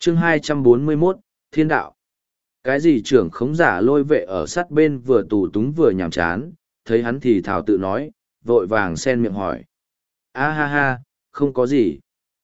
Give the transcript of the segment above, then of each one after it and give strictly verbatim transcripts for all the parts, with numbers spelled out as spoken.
chương hai trăm bốn mươi mốt, Thiên đạo. Cái gì trưởng khống giả lôi vệ ở sát bên vừa tù túng vừa nhàm chán, thấy hắn thì thảo tự nói, vội vàng xen miệng hỏi. A ha ha, không có gì.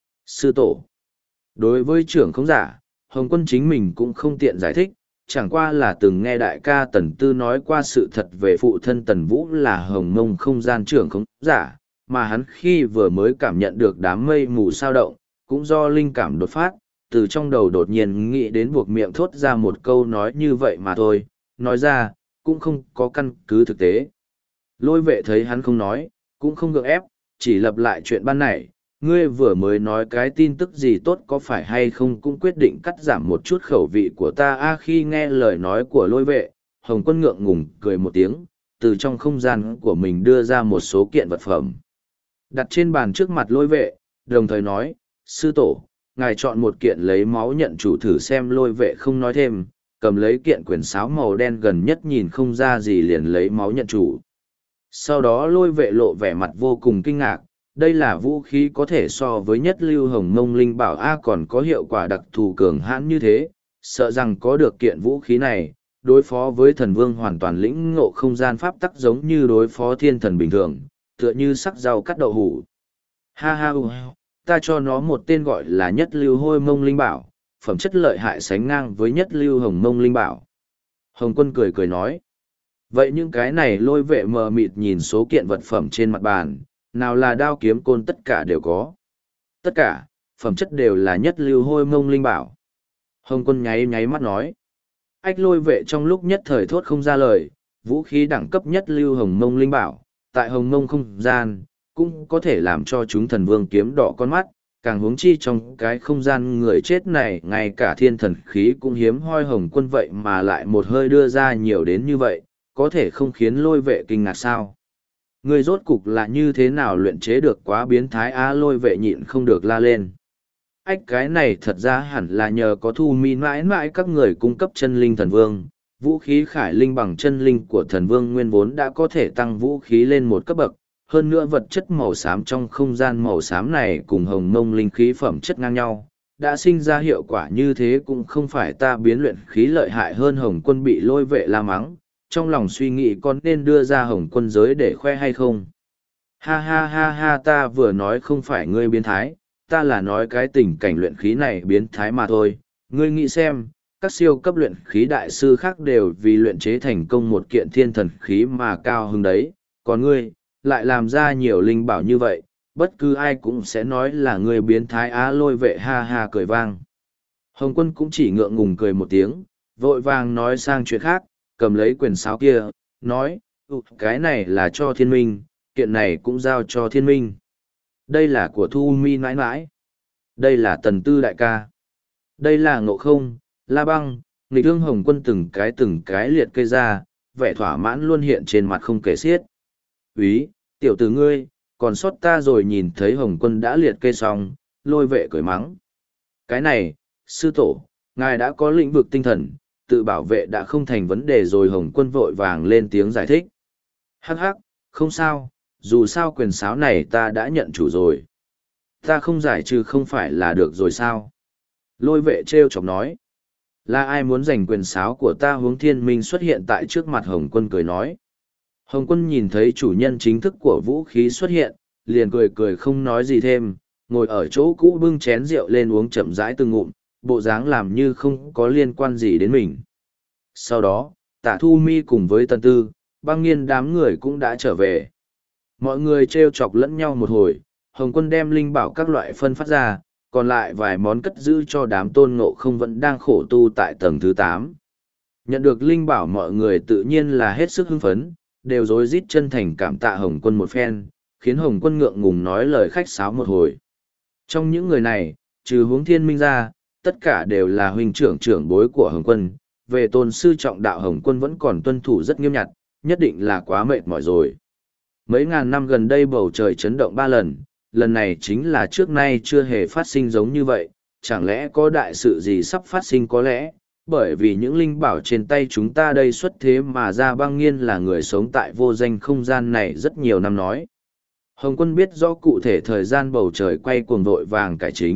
Sư tổ. Đối với trưởng khống giả, Hồng Quân chính mình cũng không tiện giải thích, chẳng qua là từng nghe đại ca Tần Tư nói qua sự thật về phụ thân Tần Vũ là Hồng Mông không gian trưởng khống giả, mà hắn khi vừa mới cảm nhận được đám mây mù sao động, cũng do linh cảm đột phát, từ trong đầu đột nhiên nghĩ đến buộc miệng thốt ra một câu nói như vậy mà thôi, nói ra, cũng không có căn cứ thực tế. Lôi vệ thấy hắn không nói, cũng không gượng ép, chỉ lặp lại chuyện ban nãy, ngươi vừa mới nói cái tin tức gì tốt có phải hay không cũng quyết định cắt giảm một chút khẩu vị của ta. A khi nghe lời nói của lôi vệ, Hồng Quân ngượng ngùng cười một tiếng, từ trong không gian của mình đưa ra một số kiện vật phẩm. Đặt trên bàn trước mặt lôi vệ, đồng thời nói, sư tổ, ngài chọn một kiện lấy máu nhận chủ thử xem. Lôi vệ không nói thêm, cầm lấy kiện quyển sáo màu đen gần nhất nhìn không ra gì liền lấy máu nhận chủ. Sau đó lôi vệ lộ vẻ mặt vô cùng kinh ngạc, đây là vũ khí có thể so với nhất lưu Hồng Mông linh bảo A, còn có hiệu quả đặc thù cường hãn như thế, sợ rằng có được kiện vũ khí này, đối phó với thần vương hoàn toàn lĩnh ngộ không gian pháp tắc giống như đối phó thiên thần bình thường, tựa như sắc rau cắt đậu hủ. Ha ha u, ta cho nó một tên gọi là nhất lưu Hôi Mông linh bảo, phẩm chất lợi hại sánh ngang với nhất lưu Hồng Mông linh bảo. Hồng Quân cười cười nói. Vậy những cái này lôi vệ mờ mịt nhìn số kiện vật phẩm trên mặt bàn, nào là đao kiếm côn tất cả đều có. Tất cả, phẩm chất đều là nhất lưu Hôi Mông linh bảo. Hồng Quân nháy nháy mắt nói. Ách lôi vệ trong lúc nhất thời thốt không ra lời, vũ khí đẳng cấp nhất lưu Hồng Mông linh bảo, tại Hồng Mông không gian, cũng có thể làm cho chúng thần vương kiếm đỏ con mắt, càng huống chi trong cái không gian người chết này, ngay cả thiên thần khí cũng hiếm hoi. Hồng Quân vậy mà lại một hơi đưa ra nhiều đến như vậy, có thể không khiến lôi vệ kinh ngạc sao? Người rốt cục là như thế nào luyện chế được quá biến thái á? Lôi vệ nhịn không được la lên. Ách cái này thật ra hẳn là nhờ có thu mi mãi mãi các người cung cấp chân linh thần vương. Vũ khí khải linh bằng chân linh của thần vương nguyên vốn đã có thể tăng vũ khí lên một cấp bậc. Hơn nữa vật chất màu xám trong không gian màu xám này cùng Hồng Mông linh khí phẩm chất ngang nhau. Đã sinh ra hiệu quả như thế cũng không phải ta biến luyện khí lợi hại hơn. Hồng Quân bị lôi vệ la mắng, trong lòng suy nghĩ con nên đưa ra Hồng Quân giới để khoe hay không. Ha ha ha ha, ta vừa nói không phải ngươi biến thái, ta là nói cái tình cảnh luyện khí này biến thái mà thôi. Ngươi nghĩ xem, các siêu cấp luyện khí đại sư khác đều vì luyện chế thành công một kiện thiên thần khí mà cao hứng đấy, còn ngươi lại làm ra nhiều linh bảo như vậy, bất cứ ai cũng sẽ nói là ngươi biến thái á. Lôi vệ ha ha cười vang. Hồng Quân cũng chỉ ngượng ngùng cười một tiếng, vội vàng nói sang chuyện khác, cầm lấy quyền sáo kia, nói, cái này là cho thiên minh, kiện này cũng giao cho thiên minh. Đây là của Thu Mi mãi mãi. Đây là Tần Tư đại ca. Đây là Ngộ Không, La Băng. Nghịch Ương. Hồng Quân từng cái từng cái liệt kê ra, vẻ thỏa mãn luôn hiện trên mặt không kể xiết. Úy, tiểu tử ngươi, còn sót ta rồi. Nhìn thấy Hồng Quân đã liệt kê xong, lôi vệ cười mắng. Cái này, sư tổ, ngài đã có lĩnh vực tinh thần, tự bảo vệ đã không thành vấn đề rồi. Hồng Quân vội vàng lên tiếng giải thích. Hắc hắc, không sao, dù sao quyền sáo này ta đã nhận chủ rồi. Ta không giải trừ không phải là được rồi sao? Lôi vệ trêu chọc nói. Là ai muốn giành quyền sáo của ta? Hướng Thiên Minh xuất hiện tại trước mặt Hồng Quân cười nói. Hồng Quân nhìn thấy chủ nhân chính thức của vũ khí xuất hiện, liền cười cười không nói gì thêm, ngồi ở chỗ cũ bưng chén rượu lên uống chậm rãi từng ngụm, bộ dáng làm như không có liên quan gì đến mình. Sau đó, Tả Thu Mi cùng với Tần Tư, Băng Nghiên đám người cũng đã trở về. Mọi người trêu chọc lẫn nhau một hồi, Hồng Quân đem linh bảo các loại phân phát ra, còn lại vài món cất giữ cho đám Tôn Ngộ Không vẫn đang khổ tu tại tầng thứ tám. Nhận được linh bảo mọi người tự nhiên là hết sức hưng phấn, đều rối rít chân thành cảm tạ Hồng Quân một phen, khiến Hồng Quân ngượng ngùng nói lời khách sáo một hồi. Trong những người này, trừ Hướng Thiên Minh ra, tất cả đều là huynh trưởng trưởng bối của Hồng Quân. Về tôn sư trọng đạo, Hồng Quân vẫn còn tuân thủ rất nghiêm ngặt, nhất định là quá mệt mỏi rồi. Mấy ngàn năm gần đây bầu trời chấn động ba lần, lần này chính là trước nay chưa hề phát sinh giống như vậy, chẳng lẽ có đại sự gì sắp phát sinh? Có lẽ, bởi vì những linh bảo trên tay chúng ta đây xuất thế mà ra. Băng Nghiên là người sống tại vô danh không gian này rất nhiều năm nói. Hồng Quân biết rõ cụ thể thời gian bầu trời quay cuồng vội vàng cải chính,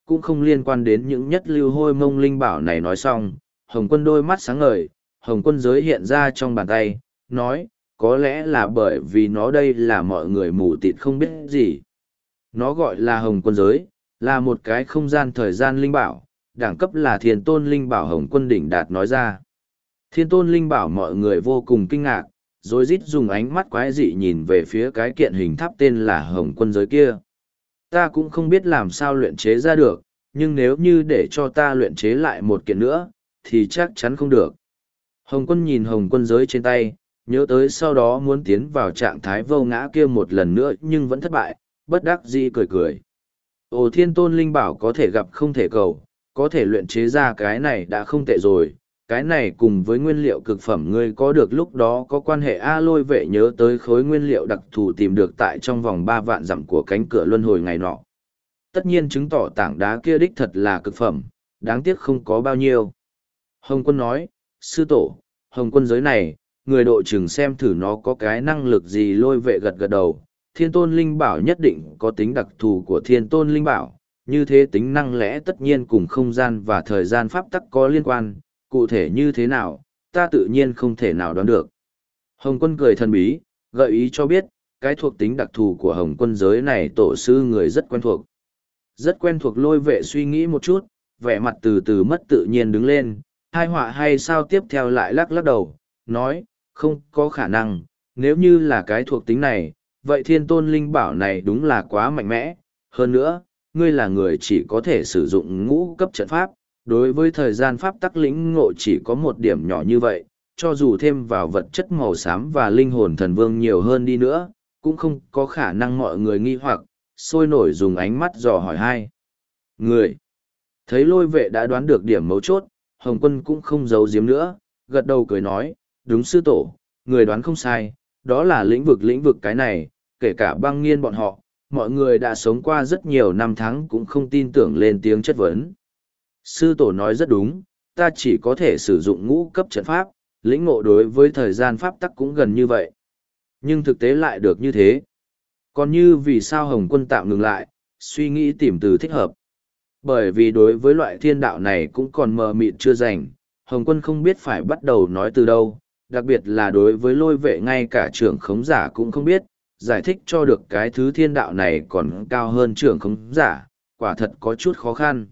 cũng không liên quan đến những nhất lưu hôi mông linh bảo này. Nói xong, Hồng Quân đôi mắt sáng ngời, Hồng Quân giới hiện ra trong bàn tay, nói, có lẽ là bởi vì nó đây là mọi người mù tịt không biết gì. Nó gọi là Hồng Quân giới, là một cái không gian thời gian linh bảo, đẳng cấp là Thiên Tôn linh bảo. Hồng Quân đỉnh đạt nói ra. Thiên Tôn linh bảo mọi người vô cùng kinh ngạc, rồi rít dùng ánh mắt quái dị nhìn về phía cái kiện hình tháp tên là Hồng Quân giới kia. Ta cũng không biết làm sao luyện chế ra được, nhưng nếu như để cho ta luyện chế lại một kiện nữa, thì chắc chắn không được. Hồng Quân nhìn Hồng Quân giới trên tay, nhớ tới sau đó muốn tiến vào trạng thái vô ngã kia một lần nữa nhưng vẫn thất bại, bất đắc dĩ cười cười. Ồ, Thiên Tôn linh bảo có thể gặp không thể cầu, có thể luyện chế ra cái này đã không tệ rồi. Cái này cùng với nguyên liệu cực phẩm ngươi có được lúc đó có quan hệ. A Lôi Vệ nhớ tới khối nguyên liệu đặc thù tìm được tại trong vòng ba vạn dặm của cánh cửa luân hồi ngày nọ. Tất nhiên chứng tỏ tảng đá kia đích thật là cực phẩm, đáng tiếc không có bao nhiêu. Hồng Quân nói, sư tổ, Hồng Quân giới này, người độ chừng xem thử nó có cái năng lực gì. Lôi Vệ gật gật đầu, Thiên Tôn linh bảo nhất định có tính đặc thù của Thiên Tôn linh bảo, như thế tính năng lẽ tất nhiên cùng không gian và thời gian pháp tắc có liên quan. Cụ thể như thế nào, ta tự nhiên không thể nào đoán được. Hồng Quân cười thần bí, gợi ý cho biết, cái thuộc tính đặc thù của Hồng Quân giới này tổ sư người rất quen thuộc. Rất quen thuộc. Lôi Vệ suy nghĩ một chút, vẻ mặt từ từ mất tự nhiên đứng lên, hai họa hay sao tiếp theo lại lắc lắc đầu, nói, không có khả năng, nếu như là cái thuộc tính này, vậy Thiên Tôn linh bảo này đúng là quá mạnh mẽ. Hơn nữa, ngươi là người chỉ có thể sử dụng ngũ cấp trận pháp, đối với thời gian pháp tắc lĩnh ngộ chỉ có một điểm nhỏ như vậy, cho dù thêm vào vật chất màu xám và linh hồn thần vương nhiều hơn đi nữa, cũng không có khả năng. Mọi người nghi hoặc, sôi nổi dùng ánh mắt dò hỏi hai người. Thấy Lôi Vệ đã đoán được điểm mấu chốt, Hồng Quân cũng không giấu giếm nữa, gật đầu cười nói, đúng sư tổ, người đoán không sai, đó là lĩnh vực lĩnh vực cái này, kể cả Băng Nghiên bọn họ, mọi người đã sống qua rất nhiều năm tháng cũng không tin tưởng lên tiếng chất vấn. Sư tổ nói rất đúng, ta chỉ có thể sử dụng ngũ cấp trận pháp, lĩnh ngộ đối với thời gian pháp tắc cũng gần như vậy. Nhưng thực tế lại được như thế. Còn như vì sao Hồng Quân tạm ngừng lại, suy nghĩ tìm từ thích hợp. Bởi vì đối với loại thiên đạo này cũng còn mờ mịt chưa rành, Hồng Quân không biết phải bắt đầu nói từ đâu, đặc biệt là đối với Lôi Vệ ngay cả trưởng khống giả cũng không biết, giải thích cho được cái thứ thiên đạo này còn cao hơn trưởng khống giả, quả thật có chút khó khăn.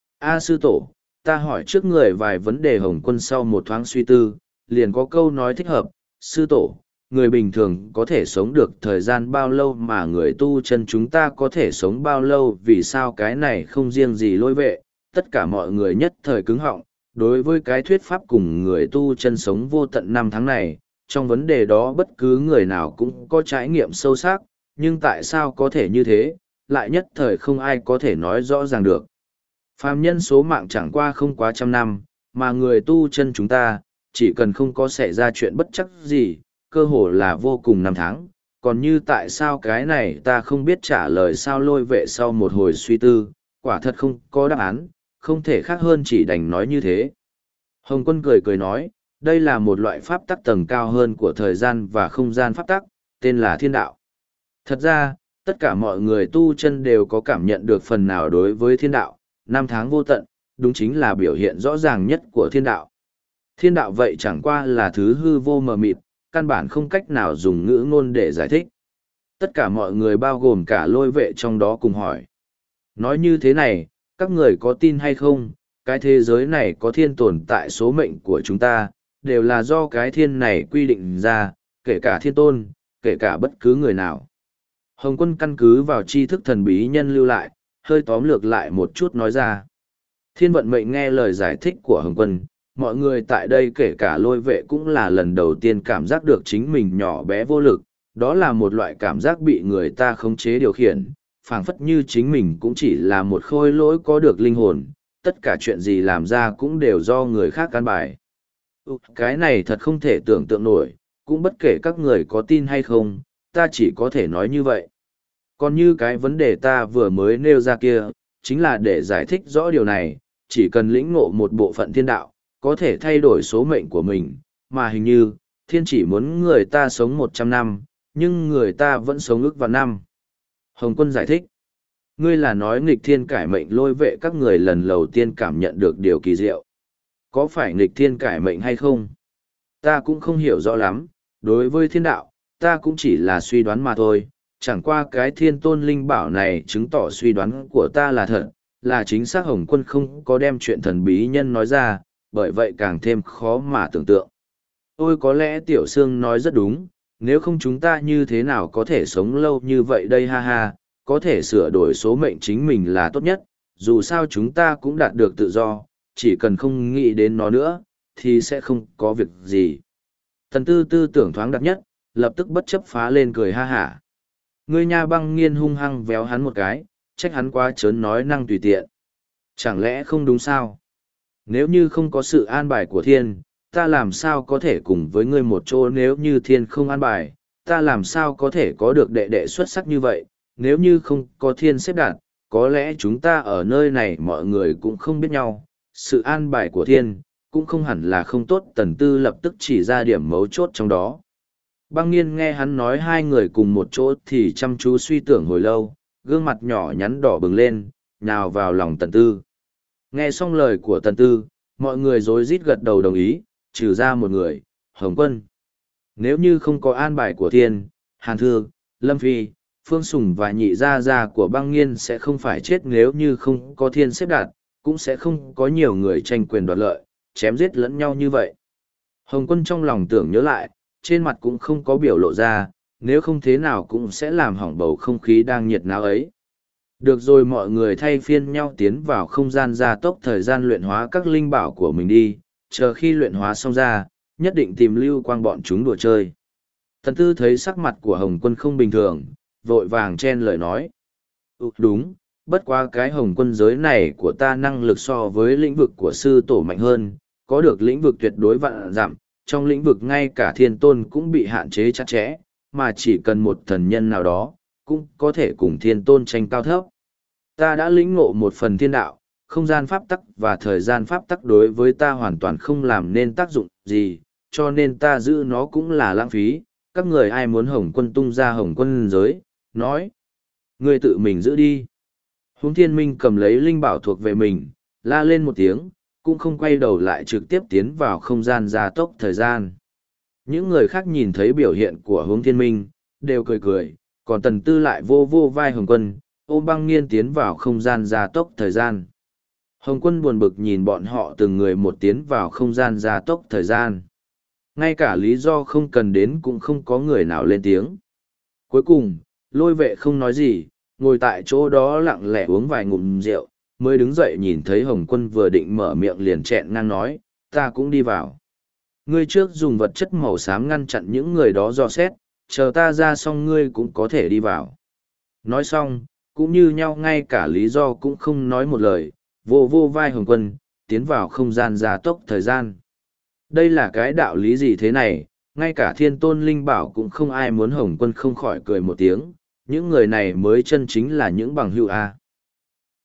A sư tổ, ta hỏi trước người vài vấn đề. Hồng Quân sau một thoáng suy tư, liền có câu nói thích hợp, sư tổ, người bình thường có thể sống được thời gian bao lâu mà người tu chân chúng ta có thể sống bao lâu? Vì sao cái này không riêng gì Lôi Vệ, tất cả mọi người nhất thời cứng họng, đối với cái thuyết pháp cùng người tu chân sống vô tận năm tháng này, trong vấn đề đó bất cứ người nào cũng có trải nghiệm sâu sắc, nhưng tại sao có thể như thế, lại nhất thời không ai có thể nói rõ ràng được. Phàm nhân số mạng chẳng qua không quá trăm năm, mà người tu chân chúng ta, chỉ cần không có xảy ra chuyện bất chắc gì, cơ hồ là vô cùng năm tháng. Còn như tại sao cái này ta không biết trả lời sao? Lôi Vệ sau một hồi suy tư, quả thật không có đáp án, không thể khác hơn chỉ đành nói như thế. Hồng Quân cười cười nói, đây là một loại pháp tắc tầng cao hơn của thời gian và không gian pháp tắc, tên là thiên đạo. Thật ra, tất cả mọi người tu chân đều có cảm nhận được phần nào đối với thiên đạo, năm tháng vô tận, đúng chính là biểu hiện rõ ràng nhất của thiên đạo. Thiên đạo vậy chẳng qua là thứ hư vô mờ mịt, căn bản không cách nào dùng ngữ ngôn để giải thích. Tất cả mọi người bao gồm cả Lôi Vệ trong đó cùng hỏi. Nói như thế này, các người có tin hay không, cái thế giới này có thiên tồn tại, số mệnh của chúng ta, đều là do cái thiên này quy định ra, kể cả thiên tôn, kể cả bất cứ người nào. Hồng Quân căn cứ vào tri thức thần bí nhân lưu lại, hơi tóm lược lại một chút nói ra. Thiên vận mệnh nghe lời giải thích của Hồng Quân, mọi người tại đây kể cả Lôi Vệ cũng là lần đầu tiên cảm giác được chính mình nhỏ bé vô lực, đó là một loại cảm giác bị người ta khống chế điều khiển, phảng phất như chính mình cũng chỉ là một khôi lỗi có được linh hồn, tất cả chuyện gì làm ra cũng đều do người khác căn bài. Cái này thật không thể tưởng tượng nổi, cũng bất kể các người có tin hay không, ta chỉ có thể nói như vậy. Còn như cái vấn đề ta vừa mới nêu ra kia, chính là để giải thích rõ điều này, chỉ cần lĩnh ngộ một bộ phận thiên đạo, có thể thay đổi số mệnh của mình, mà hình như, thiên chỉ muốn người ta sống một trăm năm, nhưng người ta vẫn sống ức vạn năm. Hồng Quân giải thích. Ngươi là nói nghịch thiên cải mệnh lôi vệ các người lần đầu tiên cảm nhận được điều kỳ diệu. Có phải nghịch thiên cải mệnh hay không? Ta cũng không hiểu rõ lắm, đối với thiên đạo, ta cũng chỉ là suy đoán mà thôi, chẳng qua cái thiên tôn linh bảo này chứng tỏ suy đoán của ta là thật, là chính xác Hồng Quân không có đem chuyện thần bí nhân nói ra, bởi vậy càng thêm khó mà tưởng tượng. Ôi có lẽ Tiểu Sương nói rất đúng, nếu không chúng ta như thế nào có thể sống lâu như vậy đây ha ha, có thể sửa đổi số mệnh chính mình là tốt nhất, dù sao chúng ta cũng đạt được tự do, chỉ cần không nghĩ đến nó nữa, thì sẽ không có việc gì. Thần tư tư tưởng thoáng đặc nhất, lập tức bất chấp phá lên cười ha hả. Ngươi nha Băng Nghiên hung hăng véo hắn một cái, trách hắn quá trớn nói năng tùy tiện. Chẳng lẽ không đúng sao? Nếu như không có sự an bài của thiên, ta làm sao có thể cùng với ngươi một chỗ, nếu như thiên không an bài, ta làm sao có thể có được đệ đệ xuất sắc như vậy, nếu như không có thiên xếp đặt, có lẽ chúng ta ở nơi này mọi người cũng không biết nhau, sự an bài của thiên, cũng không hẳn là không tốt. Tần Tư lập tức chỉ ra điểm mấu chốt trong đó. Băng Nghiên nghe hắn nói hai người cùng một chỗ thì chăm chú suy tưởng hồi lâu, gương mặt nhỏ nhắn đỏ bừng lên, nhào vào lòng Tần Tư. Nghe xong lời của Tần Tư, mọi người rối rít gật đầu đồng ý, trừ ra một người, Hồng Quân. Nếu như không có an bài của thiên, Hàn Thư, Lâm Phi, Phương Sùng và nhị gia gia của Băng Nghiên sẽ không phải chết, nếu như không có thiên xếp đặt, cũng sẽ không có nhiều người tranh quyền đoạt lợi, chém giết lẫn nhau như vậy. Hồng Quân trong lòng tưởng nhớ lại, trên mặt cũng không có biểu lộ ra, nếu không thế nào cũng sẽ làm hỏng bầu không khí đang nhiệt náo ấy. Được rồi, mọi người thay phiên nhau tiến vào không gian gia tốc thời gian luyện hóa các linh bảo của mình đi, chờ khi luyện hóa xong ra, nhất định tìm Lưu Quang bọn chúng đùa chơi. Thần Tư thấy sắc mặt của Hồng Quân không bình thường, vội vàng chen lời nói. Ừ, đúng, bất quá cái Hồng Quân giới này của ta năng lực so với lĩnh vực của sư tổ mạnh hơn, có được lĩnh vực tuyệt đối vạn dặm, trong lĩnh vực ngay cả thiên tôn cũng bị hạn chế chặt chẽ, mà chỉ cần một thần nhân nào đó, cũng có thể cùng thiên tôn tranh cao thấp. Ta đã lĩnh ngộ một phần thiên đạo, không gian pháp tắc và thời gian pháp tắc đối với ta hoàn toàn không làm nên tác dụng gì, cho nên ta giữ nó cũng là lãng phí. Các người ai muốn Hồng Quân tung ra Hồng Quân giới, nói. Người tự mình giữ đi. Huống Thiên Minh cầm lấy linh bảo thuộc về mình, la lên một tiếng, cũng không quay đầu lại, trực tiếp tiến vào không gian gia tốc thời gian. Những người khác nhìn thấy biểu hiện của Huống Thiên Minh, đều cười cười, còn Tần Tư lại vô vô vai Hồng Quân, ôm Băng Nghiên tiến vào không gian gia tốc thời gian. Hồng Quân buồn bực nhìn bọn họ từng người một tiến vào không gian gia tốc thời gian. Ngay cả lý do không cần đến cũng không có người nào lên tiếng. Cuối cùng, Lôi Vệ không nói gì, ngồi tại chỗ đó lặng lẽ uống vài ngụm rượu, mới đứng dậy nhìn thấy Hồng Quân vừa định mở miệng liền chẹn ngang nói, ta cũng đi vào. Ngươi trước dùng vật chất màu xám ngăn chặn những người đó dò xét, chờ ta ra xong ngươi cũng có thể đi vào. Nói xong, cũng như nhau ngay cả lý do cũng không nói một lời, vô vô vai Hồng Quân, tiến vào không gian gia tốc thời gian. Đây là cái đạo lý gì thế này, ngay cả thiên tôn linh bảo cũng không ai muốn. Hồng Quân không khỏi cười một tiếng, những người này mới chân chính là những bằng hữu A.